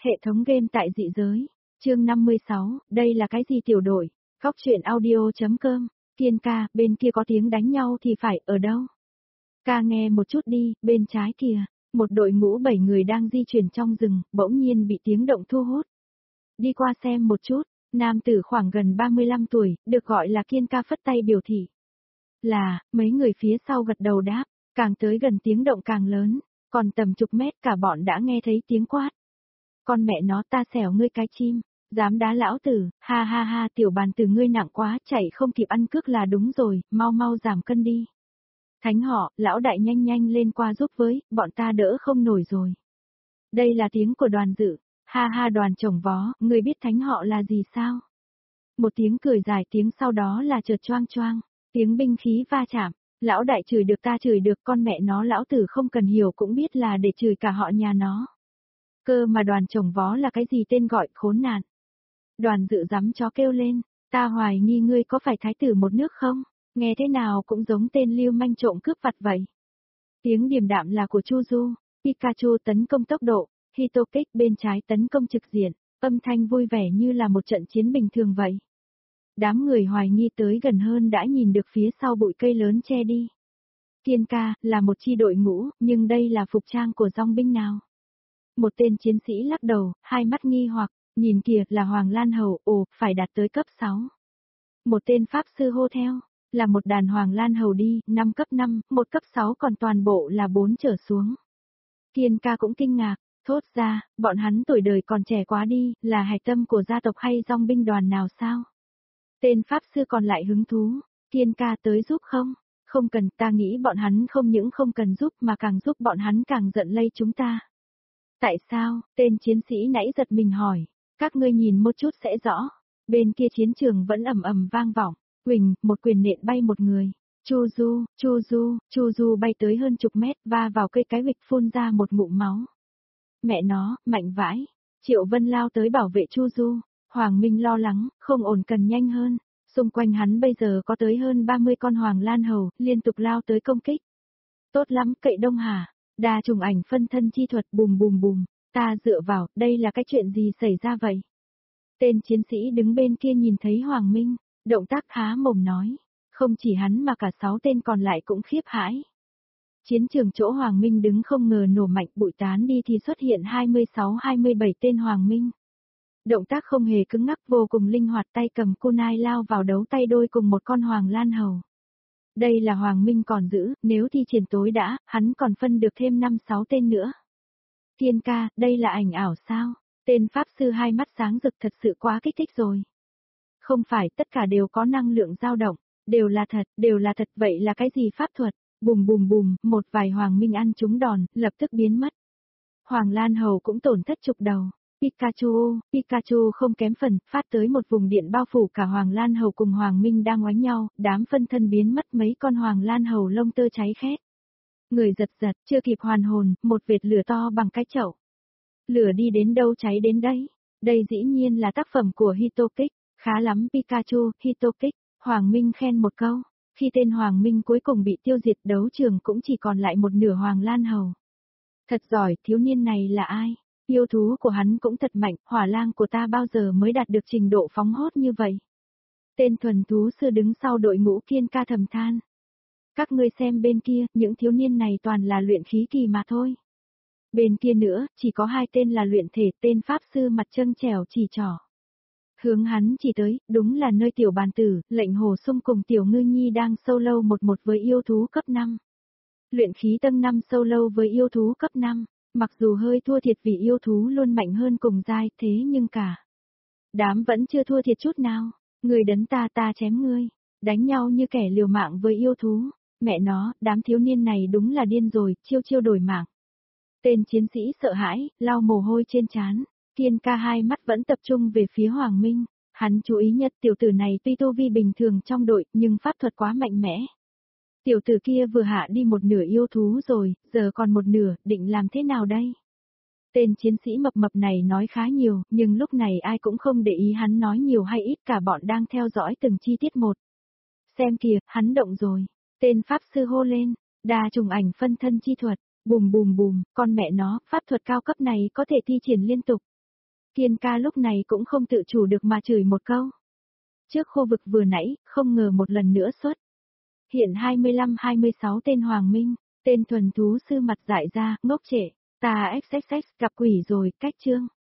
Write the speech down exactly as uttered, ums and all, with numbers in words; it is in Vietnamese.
Hệ thống game tại dị giới. Chương năm mươi sáu, đây là cái gì tiểu đội? Góc truyện audio.com. Kiên ca, bên kia có tiếng đánh nhau thì phải ở đâu? Ca nghe một chút đi, bên trái kìa. Một đội ngũ bảy người đang di chuyển trong rừng, bỗng nhiên bị tiếng động thu hút. Đi qua xem một chút, nam tử khoảng gần ba mươi lăm tuổi, được gọi là Kiên ca phất tay biểu thị. Là, mấy người phía sau gật đầu đáp, càng tới gần tiếng động càng lớn, còn tầm chục mét cả bọn đã nghe thấy tiếng quát. Con mẹ nó ta xẻo ngươi cái chim, dám đá lão tử, ha ha ha tiểu bàn tử ngươi nặng quá, chạy không kịp ăn cước là đúng rồi, mau mau giảm cân đi. Thánh họ, lão đại nhanh nhanh lên qua giúp với, bọn ta đỡ không nổi rồi. Đây là tiếng của đoàn dự, ha ha đoàn chồng vó, ngươi biết thánh họ là gì sao? Một tiếng cười dài tiếng sau đó là chợt choang choang, tiếng binh khí va chạm, lão đại chửi được ta chửi được con mẹ nó lão tử không cần hiểu cũng biết là để chửi cả họ nhà nó. Cơ mà đoàn chồng vó là cái gì tên gọi khốn nạn. Đoàn dự dám chó kêu lên, ta hoài nghi ngươi có phải thái tử một nước không, nghe thế nào cũng giống tên lưu manh trộm cướp vặt vậy. Tiếng điềm đạm là của Chu Du, Pikachu tấn công tốc độ, Hitokix bên trái tấn công trực diện, âm thanh vui vẻ như là một trận chiến bình thường vậy. Đám người hoài nghi tới gần hơn đã nhìn được phía sau bụi cây lớn che đi. Kiên ca, là một chi đội ngũ, nhưng đây là phục trang của dòng binh nào? Một tên chiến sĩ lắc đầu, hai mắt nghi hoặc, nhìn kìa là Hoàng Lan Hầu, ồ, phải đạt tới cấp sáu. Một tên pháp sư hô theo, là một đàn Hoàng Lan Hầu đi, năm cấp năm, một cấp sáu còn toàn bộ là bốn trở xuống. Kiên ca cũng kinh ngạc, thốt ra, bọn hắn tuổi đời còn trẻ quá đi, là hạch tâm của gia tộc hay dòng binh đoàn nào sao? Tên pháp sư còn lại hứng thú, Kiên ca tới giúp không? Không cần, ta nghĩ bọn hắn không những không cần giúp mà càng giúp bọn hắn càng giận lây chúng ta. Tại sao? Tên chiến sĩ nãy giật mình hỏi. Các ngươi nhìn một chút sẽ rõ. Bên kia chiến trường vẫn ầm ầm vang vọng. Quỳnh, một quyền nện bay một người. Chu Du, Chu Du, Chu Du bay tới hơn chục mét va vào cây cái vịch phun ra một ngụm máu. Mẹ nó, mạnh vãi. Triệu Vân lao tới bảo vệ Chu Du. Hoàng Minh lo lắng, không ổn cần nhanh hơn. Xung quanh hắn bây giờ có tới hơn ba mươi con Hoàng Lan Hầu, liên tục lao tới công kích. Tốt lắm, cậy Đông Hà. Đa trùng ảnh phân thân chi thuật bùm bùm bùm, ta dựa vào, đây là cái chuyện gì xảy ra vậy? Tên chiến sĩ đứng bên kia nhìn thấy Hoàng Minh, động tác há mồm nói, không chỉ hắn mà cả sáu tên còn lại cũng khiếp hãi. Chiến trường chỗ Hoàng Minh đứng không ngờ nổ mạnh bụi tán đi thì xuất hiện hai mươi sáu hai mươi bảy tên Hoàng Minh. Động tác không hề cứng ngắc vô cùng linh hoạt tay cầm kunai lao vào đấu tay đôi cùng một con Hoàng Lan Hầu. Đây là Hoàng Minh còn giữ, nếu thi triển tối đã, hắn còn phân được thêm năm sáu tên nữa. Kiên ca, đây là ảnh ảo sao? Tên pháp sư hai mắt sáng rực thật sự quá kích thích rồi. Không phải, tất cả đều có năng lượng dao động, đều là thật, đều là thật, vậy là cái gì pháp thuật? Bùm bùm bùm, một vài Hoàng Minh ăn trúng đòn, lập tức biến mất. Hoàng Lan Hầu cũng tổn thất chục đầu. Pikachu, Pikachu không kém phần, phát tới một vùng điện bao phủ cả Hoàng Lan Hầu cùng Hoàng Minh đang oánh nhau, đám phân thân biến mất mấy con Hoàng Lan Hầu lông tơ cháy khét. Người giật giật, chưa kịp hoàn hồn, một vệt lửa to bằng cái chậu. Lửa đi đến đâu cháy đến đấy. Đây dĩ nhiên là tác phẩm của Hitokix, khá lắm Pikachu, Hitokix, Hoàng Minh khen một câu. Khi tên Hoàng Minh cuối cùng bị tiêu diệt đấu trường cũng chỉ còn lại một nửa Hoàng Lan Hầu. Thật giỏi, thiếu niên này là ai? Yêu thú của hắn cũng thật mạnh, hỏa lang của ta bao giờ mới đạt được trình độ phóng hốt như vậy. Tên thuần thú sư đứng sau đội ngũ Kiên ca thầm than. Các ngươi xem bên kia, những thiếu niên này toàn là luyện khí kỳ mà thôi. Bên kia nữa, chỉ có hai tên là luyện thể, tên pháp sư mặt trâng trẻo chỉ trỏ. Hướng hắn chỉ tới, đúng là nơi tiểu bàn tử, lệnh hồ sung cùng tiểu ngư nhi đang solo một một với yêu thú cấp năm. Luyện khí tầng năm solo với yêu thú cấp năm. Mặc dù hơi thua thiệt vì yêu thú luôn mạnh hơn cùng giai thế nhưng cả. Đám vẫn chưa thua thiệt chút nào. Người đấn ta ta chém ngươi. Đánh nhau như kẻ liều mạng với yêu thú. Mẹ nó, đám thiếu niên này đúng là điên rồi, chiêu chiêu đổi mạng. Tên chiến sĩ sợ hãi, lau mồ hôi trên trán. Kiên ca hai mắt vẫn tập trung về phía Hoàng Minh. Hắn chú ý nhất tiểu tử này tuy tu vi bình thường trong đội nhưng pháp thuật quá mạnh mẽ. Tiểu tử kia vừa hạ đi một nửa yêu thú rồi, giờ còn một nửa, định làm thế nào đây? Tên chiến sĩ mập mập này nói khá nhiều, nhưng lúc này ai cũng không để ý hắn nói nhiều hay ít cả bọn đang theo dõi từng chi tiết một. Xem kìa, hắn động rồi. Tên pháp sư hô lên, đa trùng ảnh phân thân chi thuật, bùm bùm bùm, con mẹ nó, pháp thuật cao cấp này có thể thi triển liên tục. Kiên ca lúc này cũng không tự chủ được mà chửi một câu. Trước khu vực vừa nãy, không ngờ một lần nữa xuất. Hiện hai mươi lăm hai mươi sáu tên Hoàng Minh, tên thuần thú sư mặt dại ra, ngốc trệ, ta xxx gặp quỷ rồi, cách chương.